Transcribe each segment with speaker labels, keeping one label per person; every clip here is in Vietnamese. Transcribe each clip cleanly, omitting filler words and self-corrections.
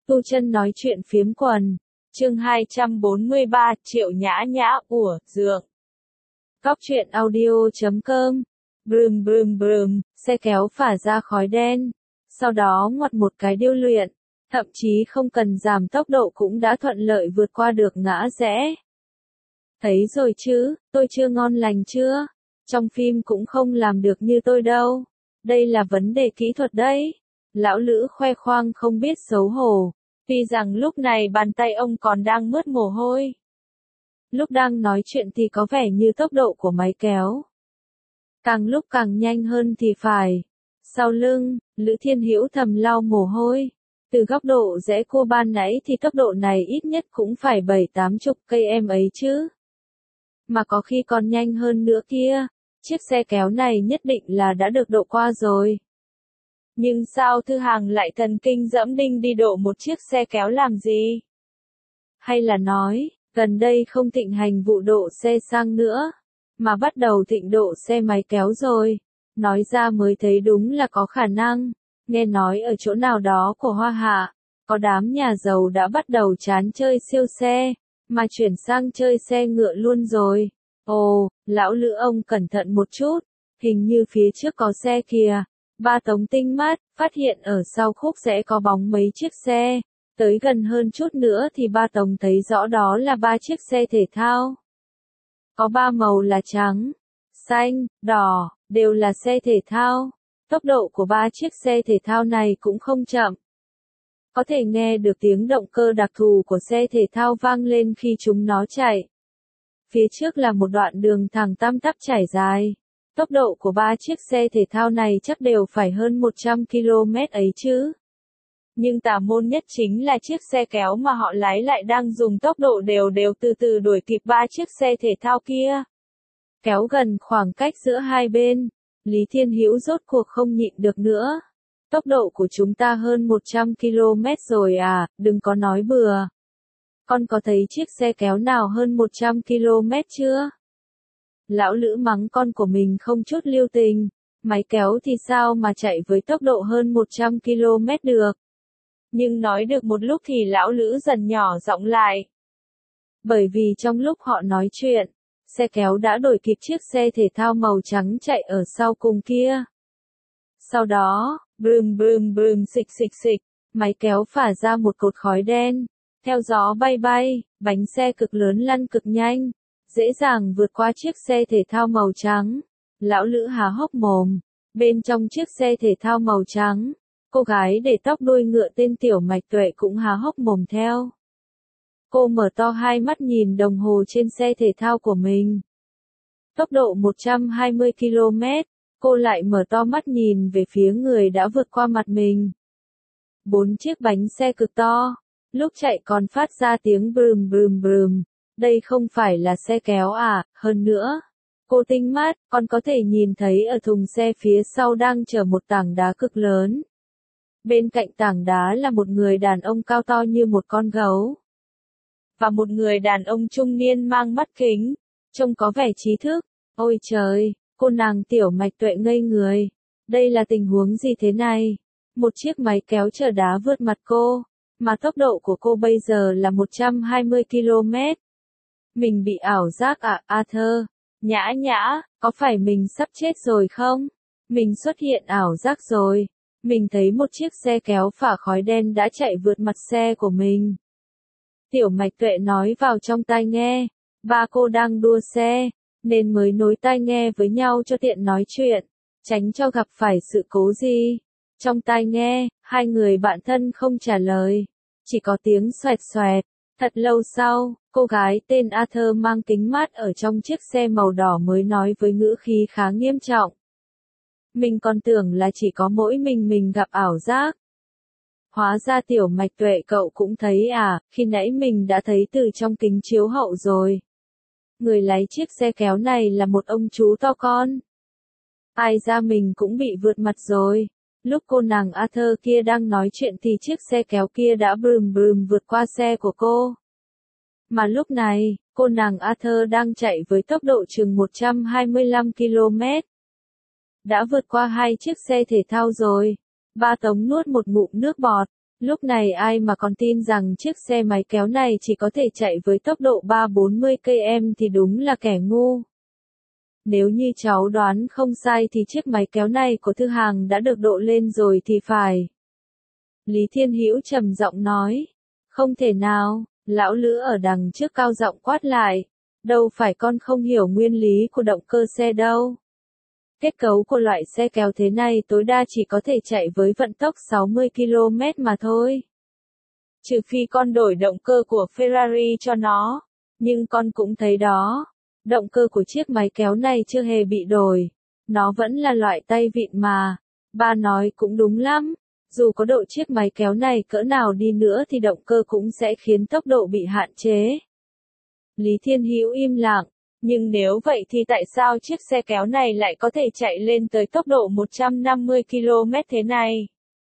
Speaker 1: Tu Chân nói chuyện phiếm quần. Chương 243, Triệu Nhã Nhã, dượng. Cóc truyện audio.com. Brum brum brum, xe kéo phả ra khói đen. Sau đó ngoặt một cái điêu luyện. Thậm chí không cần giảm tốc độ cũng đã thuận lợi vượt qua được ngã rẽ. Thấy rồi chứ, tôi chưa ngon lành chưa? Trong phim cũng không làm được như tôi đâu. Đây là vấn đề kỹ thuật đấy. Lão Lữ khoe khoang không biết xấu hổ. Tuy rằng lúc này bàn tay ông còn đang mướt mồ hôi. Lúc đang nói chuyện thì có vẻ như tốc độ của máy kéo càng lúc càng nhanh hơn thì phải. Sau lưng, Lữ Thiên Hữu thầm lau mồ hôi. Từ góc độ rẽ cua ban nãy thì tốc độ này ít nhất cũng phải 7-80 cây em ấy chứ. Mà có khi còn nhanh hơn nữa kia. Chiếc xe kéo này nhất định là đã được độ qua rồi. Nhưng sao Thư Hàng lại thần kinh dẫm đinh đi độ một chiếc xe kéo làm gì? Hay là nói, gần đây không thịnh hành vụ độ xe sang nữa, mà bắt đầu thịnh độ xe máy kéo rồi. Nói ra mới thấy đúng là có khả năng. Nghe nói ở chỗ nào đó của Hoa Hạ, có đám nhà giàu đã bắt đầu chán chơi siêu xe, mà chuyển sang chơi xe ngựa luôn rồi. Ồ, lão Lữ ông cẩn thận một chút, hình như phía trước có xe kìa. Ba Tống tinh mắt, phát hiện ở sau khúc sẽ có bóng mấy chiếc xe. Tới gần hơn chút nữa thì ba Tống thấy rõ đó là 3 chiếc xe thể thao. Có 3 màu là trắng, xanh, đỏ, đều là xe thể thao. Tốc độ của 3 chiếc xe thể thao này cũng không chậm. Có thể nghe được tiếng động cơ đặc thù của xe thể thao vang lên khi chúng nó chạy. Phía trước là một đoạn đường thẳng tăm tắp trải dài. Tốc độ của 3 chiếc xe thể thao này chắc đều phải hơn 100 km ấy chứ. Nhưng tà môn nhất chính là chiếc xe kéo mà họ lái lại đang dùng tốc độ đều đều từ từ đuổi kịp 3 chiếc xe thể thao kia. Kéo gần khoảng cách giữa hai bên, Lý Thiên Hữu rốt cuộc không nhịn được nữa. Tốc độ của chúng ta hơn 100 km rồi à, đừng có nói bừa. Con có thấy chiếc xe kéo nào hơn 100 km chưa? Lão Lữ mắng con của mình không chút lưu tình. Máy kéo thì sao mà chạy với tốc độ hơn 100 km được? Nhưng nói được một lúc thì lão Lữ dần nhỏ giọng lại. Bởi vì trong lúc họ nói chuyện, xe kéo đã đuổi kịp chiếc xe thể thao màu trắng chạy ở sau cùng kia. Sau đó, brum brum brum xịch xịch xịch, máy kéo phả ra một cột khói đen. Theo gió bay bay, bánh xe cực lớn lăn cực nhanh, dễ dàng vượt qua chiếc xe thể thao màu trắng. Lão Lữ há hốc mồm. Bên trong chiếc xe thể thao màu trắng, cô gái để tóc đuôi ngựa tên Tiểu Mạch Tuệ cũng há hốc mồm theo. Cô mở to hai mắt nhìn đồng hồ trên xe thể thao của mình. Tốc độ 120 km, cô lại mở to mắt nhìn về phía người đã vượt qua mặt mình. 4 chiếc bánh xe cực to, lúc chạy còn phát ra tiếng brum brum brum. Đây không phải là xe kéo à, hơn nữa. Cô tinh mắt, còn có thể nhìn thấy ở thùng xe phía sau đang chở một tảng đá cực lớn. Bên cạnh tảng đá là một người đàn ông cao to như một con gấu. Và một người đàn ông trung niên mang mắt kính, trông có vẻ trí thức. Ôi trời, cô nàng Tiểu Mạch Tuệ ngây người. Đây là tình huống gì thế này? Một chiếc máy kéo chở đá vượt mặt cô, mà tốc độ của cô bây giờ là 120 km. Mình bị ảo giác à, Arthur? Nhã Nhã, có phải mình sắp chết rồi không? Mình xuất hiện ảo giác rồi. Mình thấy một chiếc xe kéo phả khói đen đã chạy vượt mặt xe của mình. Tiểu Mạch Tuệ nói vào trong tai nghe. Ba cô đang đua xe, nên mới nối tai nghe với nhau cho tiện nói chuyện, tránh cho gặp phải sự cố gì. Trong tai nghe, hai người bạn thân không trả lời, chỉ có tiếng xoẹt xoẹt. Thật lâu sau, cô gái tên Arthur mang kính mát ở trong chiếc xe màu đỏ mới nói với ngữ khí khá nghiêm trọng. Mình còn tưởng là chỉ có mỗi mình gặp ảo giác. Hóa ra Tiểu Mạch Tuệ cậu cũng thấy à, khi nãy mình đã thấy từ trong kính chiếu hậu rồi. Người lái chiếc xe kéo này là một ông chú to con. Ai ra mình cũng bị vượt mặt rồi. Lúc cô nàng Arthur kia đang nói chuyện thì chiếc xe kéo kia đã brum brum vượt qua xe của cô. Mà lúc này, cô nàng Arthur đang chạy với tốc độ chừng 125 km. Đã vượt qua 2 chiếc xe thể thao rồi. Ba Tống nuốt một ngụm nước bọt. Lúc này ai mà còn tin rằng chiếc xe máy kéo này chỉ có thể chạy với tốc độ 340 km thì đúng là kẻ ngu. Nếu như cháu đoán không sai thì chiếc máy kéo này của Thư Hằng đã được độ lên rồi thì phải. Lý Thiên Hữu trầm giọng nói. Không thể nào, lão Lữ ở đằng trước cao giọng quát lại. Đâu phải con không hiểu nguyên lý của động cơ xe đâu. Kết cấu của loại xe kéo thế này tối đa chỉ có thể chạy với vận tốc 60 km mà thôi. Trừ phi con đổi động cơ của Ferrari cho nó. Nhưng con cũng thấy đó. Động cơ của chiếc máy kéo này chưa hề bị đổi. Nó vẫn là loại tay vịn mà. Ba nói cũng đúng lắm. Dù có độ chiếc máy kéo này cỡ nào đi nữa thì động cơ cũng sẽ khiến tốc độ bị hạn chế. Lý Thiên Hữu im lặng. Nhưng nếu vậy thì tại sao chiếc xe kéo này lại có thể chạy lên tới tốc độ 150 km thế này?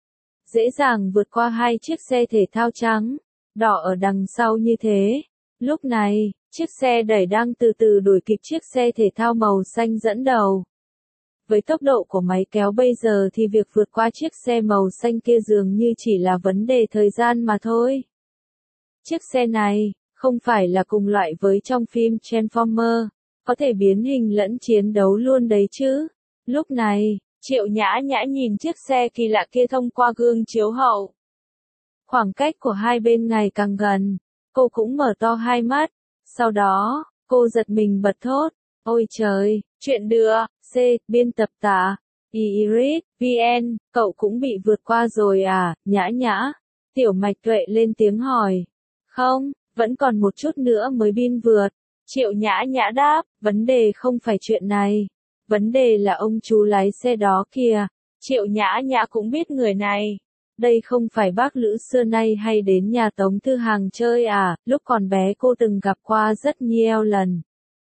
Speaker 1: Dễ dàng vượt qua hai chiếc xe thể thao trắng, đỏ ở đằng sau như thế. Lúc này, chiếc xe đẩy đang từ từ đuổi kịp chiếc xe thể thao màu xanh dẫn đầu. Với tốc độ của máy kéo bây giờ thì việc vượt qua chiếc xe màu xanh kia dường như chỉ là vấn đề thời gian mà thôi. Chiếc xe này, không phải là cùng loại với trong phim Transformer, có thể biến hình lẫn chiến đấu luôn đấy chứ. Lúc này, Triệu Nhã Nhã nhìn chiếc xe kỳ lạ kia thông qua gương chiếu hậu. Khoảng cách của hai bên ngày càng gần, cô cũng mở to hai mắt. Sau đó, cô giật mình bật thốt. Ôi trời, chuyện đưa, C, biên tập tả, Iris, VN, cậu cũng bị vượt qua rồi à, Nhã Nhã. Tiểu Mạch Tuệ lên tiếng hỏi. Không, vẫn còn một chút nữa mới biên vượt. Triệu Nhã Nhã đáp, vấn đề không phải chuyện này. Vấn đề là ông chú lái xe đó kìa. Triệu Nhã Nhã cũng biết người này. Đây không phải bác Lữ xưa nay hay đến nhà Tống Thư Hằng chơi à, lúc còn bé cô từng gặp qua rất nhiều lần.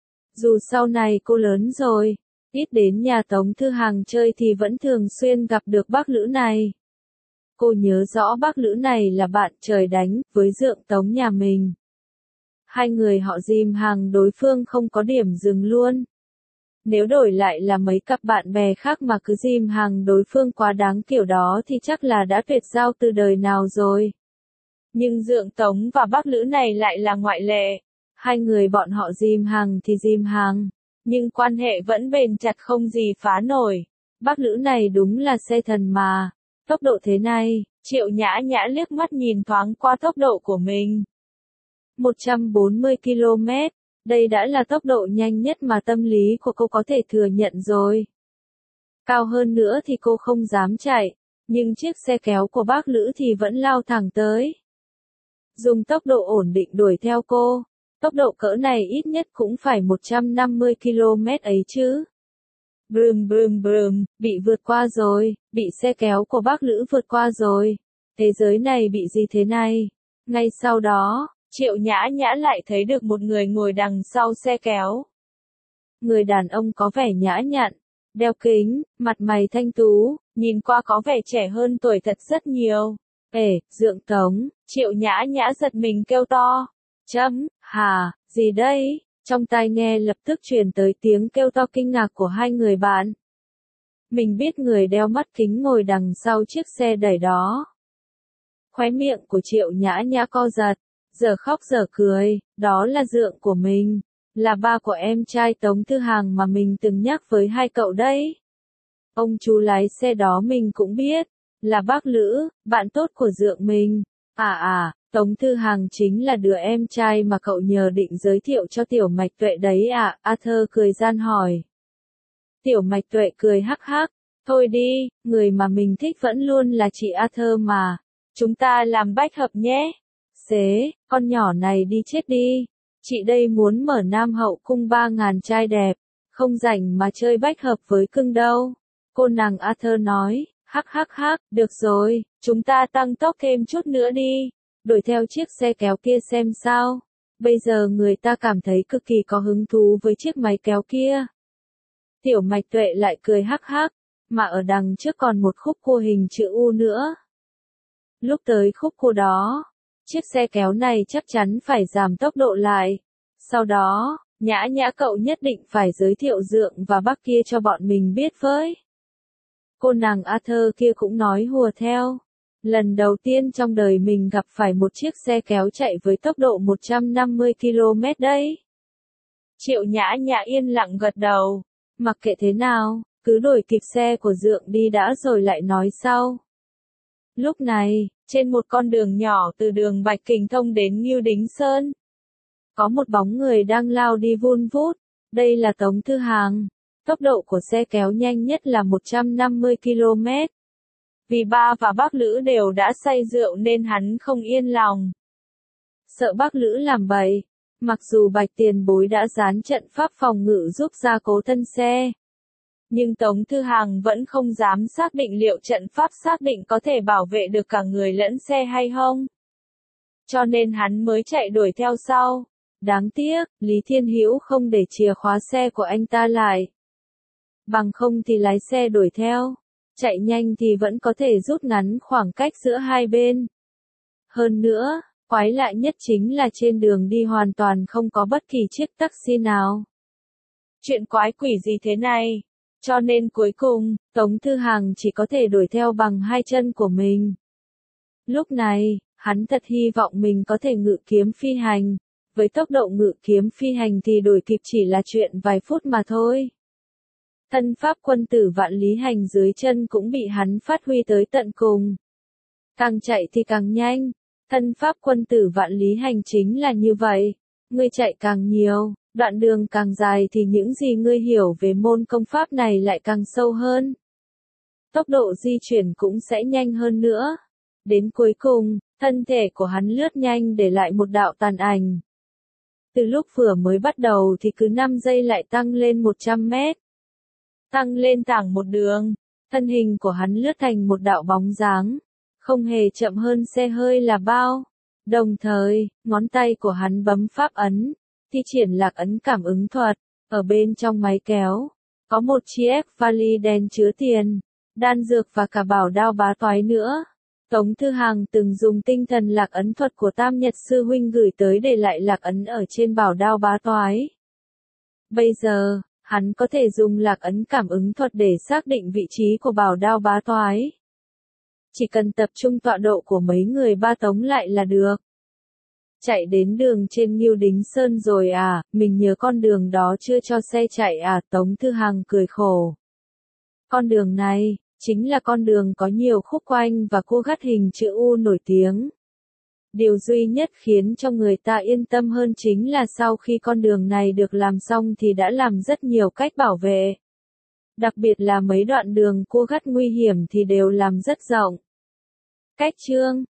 Speaker 1: Dù sau này cô lớn rồi, ít đến nhà Tống Thư Hằng chơi thì vẫn thường xuyên gặp được bác Lữ này. Cô nhớ rõ bác Lữ này là bạn trời đánh với Dượng Tống nhà mình. Hai người họ dìm hàng đối phương không có điểm dừng luôn. Nếu đổi lại là mấy cặp bạn bè khác mà cứ dìm hàng đối phương quá đáng kiểu đó thì chắc là đã tuyệt giao từ đời nào rồi. Nhưng Dượng Tống và bác Lữ này lại là ngoại lệ. Hai người bọn họ dìm hàng thì dìm hàng, nhưng quan hệ vẫn bền chặt không gì phá nổi. Bác Lữ này đúng là xe thần mà. Tốc độ thế này, Triệu Nhã Nhã liếc mắt nhìn thoáng qua tốc độ của mình. 140 km, đây đã là tốc độ nhanh nhất mà tâm lý của cô có thể thừa nhận rồi. Cao hơn nữa thì cô không dám chạy, nhưng chiếc xe kéo của bác Lữ thì vẫn lao thẳng tới. Dùng tốc độ ổn định đuổi theo cô, tốc độ cỡ này ít nhất cũng phải 150 km ấy chứ. Brum brum brum, bị vượt qua rồi, bị xe kéo của bác Lữ vượt qua rồi. Thế giới này bị gì thế này? Ngay sau đó, Triệu Nhã Nhã lại thấy được một người ngồi đằng sau xe kéo. Người đàn ông có vẻ nhã nhặn, đeo kính, mặt mày thanh tú, nhìn qua có vẻ trẻ hơn tuổi thật rất nhiều. Dượng Tống, Triệu Nhã Nhã giật mình kêu to. Hà, gì đây? Trong tai nghe lập tức truyền tới tiếng kêu to kinh ngạc của hai người bạn. Mình biết người đeo mắt kính ngồi đằng sau chiếc xe đẩy đó. Khóe miệng của Triệu Nhã Nhã co giật, giờ khóc giờ cười, đó là Dượng của mình, là ba của em trai Tống Thư Hằng mà mình từng nhắc với hai cậu đấy. Ông chú lái xe đó mình cũng biết, là bác Lữ, bạn tốt của Dượng mình. Tống Thư Hằng chính là đứa em trai mà cậu nhờ định giới thiệu cho Tiểu Mạch Tuệ đấy à? Arthur cười gian hỏi. Tiểu Mạch Tuệ cười hắc hắc. Thôi đi, người mà mình thích vẫn luôn là chị Arthur mà. Chúng ta làm bách hợp nhé. Xế, con nhỏ này đi chết đi. Chị đây muốn mở Nam Hậu cung 3.000 trai đẹp. Không rảnh mà chơi bách hợp với cưng đâu. Cô nàng Arthur nói. Hắc hắc hắc, được rồi, chúng ta tăng tốc thêm chút nữa đi. Đuổi theo chiếc xe kéo kia xem sao. Bây giờ người ta cảm thấy cực kỳ có hứng thú với chiếc máy kéo kia. Tiểu Mạch Tuệ lại cười hắc hắc, mà ở đằng trước còn một khúc cua hình chữ U nữa. Lúc tới khúc cua đó, chiếc xe kéo này chắc chắn phải giảm tốc độ lại. Sau đó, Nhã Nhã cậu nhất định phải giới thiệu Dượng và bác kia cho bọn mình biết với. Cô nàng Arthur kia cũng nói hùa theo. Lần đầu tiên trong đời mình gặp phải một chiếc xe kéo chạy với tốc độ 150 km đấy. Triệu Nhã Nhã yên lặng gật đầu. Mặc kệ thế nào, cứ đuổi kịp xe của Dượng đi đã rồi lại nói sau. Lúc này, trên một con đường nhỏ từ đường Bạch Kình thông đến Ngưu Đính Sơn, có một bóng người đang lao đi vun vút. Đây là Tống Thư Hàng. Tốc độ của xe kéo nhanh nhất là 150 km. Vì ba và bác Lữ đều đã say rượu nên hắn không yên lòng. Sợ bác Lữ làm bậy, mặc dù Bạch Tiền Bối đã dán trận pháp phòng ngự giúp gia cố thân xe, nhưng Tống Thư Hàng vẫn không dám xác định liệu trận pháp xác định có thể bảo vệ được cả người lẫn xe hay không. Cho nên hắn mới chạy đuổi theo sau. Đáng tiếc, Lý Thiên Hữu không để chìa khóa xe của anh ta lại. Bằng không thì lái xe đuổi theo. Chạy nhanh thì vẫn có thể rút ngắn khoảng cách giữa hai bên. Hơn nữa, quái lạ nhất chính là trên đường đi hoàn toàn không có bất kỳ chiếc taxi nào. Chuyện quái quỷ gì thế này? Cho nên cuối cùng, Tống Thư Hàng chỉ có thể đuổi theo bằng hai chân của mình. Lúc này, hắn thật hy vọng mình có thể ngự kiếm phi hành. Với tốc độ ngự kiếm phi hành thì đuổi kịp chỉ là chuyện vài phút mà thôi. Thân pháp quân tử vạn lý hành dưới chân cũng bị hắn phát huy tới tận cùng. Càng chạy thì càng nhanh. Thân pháp quân tử vạn lý hành chính là như vậy. Ngươi chạy càng nhiều, đoạn đường càng dài thì những gì ngươi hiểu về môn công pháp này lại càng sâu hơn. Tốc độ di chuyển cũng sẽ nhanh hơn nữa. Đến cuối cùng, thân thể của hắn lướt nhanh để lại một đạo tàn ảnh. Từ lúc vừa mới bắt đầu thì cứ 5 giây lại tăng lên 100 mét. Tăng lên thẳng một đường, thân hình của hắn lướt thành một đạo bóng dáng, không hề chậm hơn xe hơi là bao. Đồng thời, ngón tay của hắn bấm pháp ấn, thi triển lạc ấn cảm ứng thuật. Ở bên trong máy kéo, có một chiếc vali đen chứa tiền, đan dược và cả bảo đao bá toái nữa. Tống Thư Hàng từng dùng tinh thần lạc ấn thuật của Tam Nhật Sư Huynh gửi tới để lại lạc ấn ở trên bảo đao bá toái. Bây giờ, hắn có thể dùng lạc ấn cảm ứng thuật để xác định vị trí của bảo đao bá toái. Chỉ cần tập trung tọa độ của mấy người ba Tống lại là được. Chạy đến đường trên Ngưu Đính Sơn rồi à, mình nhớ con đường đó chưa cho xe chạy à, Tống Thư Hàng cười khổ. Con đường này, chính là con đường có nhiều khúc quanh và cua gắt hình chữ U nổi tiếng. Điều duy nhất khiến cho người ta yên tâm hơn chính là sau khi con đường này được làm xong thì đã làm rất nhiều cách bảo vệ. Đặc biệt là mấy đoạn đường cua gắt nguy hiểm thì đều làm rất rộng. Cách chương